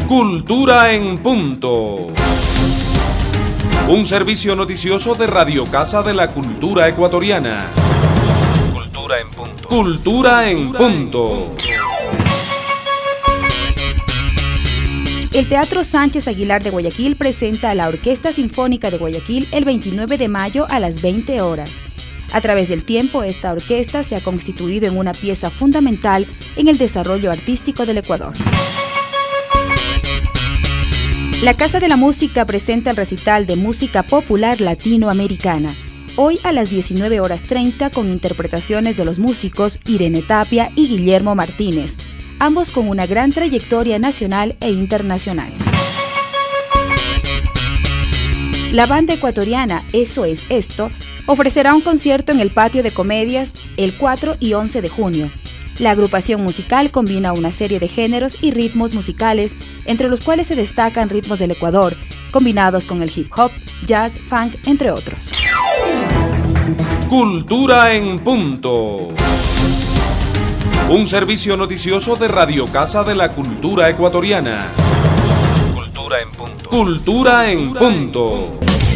Cultura en Punto. Un servicio noticioso de Radio Casa de la Cultura Ecuatoriana. Cultura en Punto. Cultura en Punto. El Teatro Sánchez Aguilar de Guayaquil presenta a la Orquesta Sinfónica de Guayaquil el 29 de mayo a las 20 horas. A través del tiempo, esta orquesta se ha constituido en una pieza fundamental en el desarrollo artístico del Ecuador. La Casa de la Música presenta el recital de música popular latinoamericana, hoy a las 19:30 con interpretaciones de los músicos Irene Tapia y Guillermo Martínez, ambos con una gran trayectoria nacional e internacional. La banda ecuatoriana Eso es Esto ofrecerá un concierto en el Patio de Comedias el 4 y 11 de junio. La agrupación musical combina una serie de géneros y ritmos musicales, entre los cuales se destacan ritmos del Ecuador, combinados con el hip hop, jazz, funk, entre otros. Cultura en Punto. Un servicio noticioso de Radio Casa de la Cultura Ecuatoriana. Cultura en Punto. Cultura en Punto.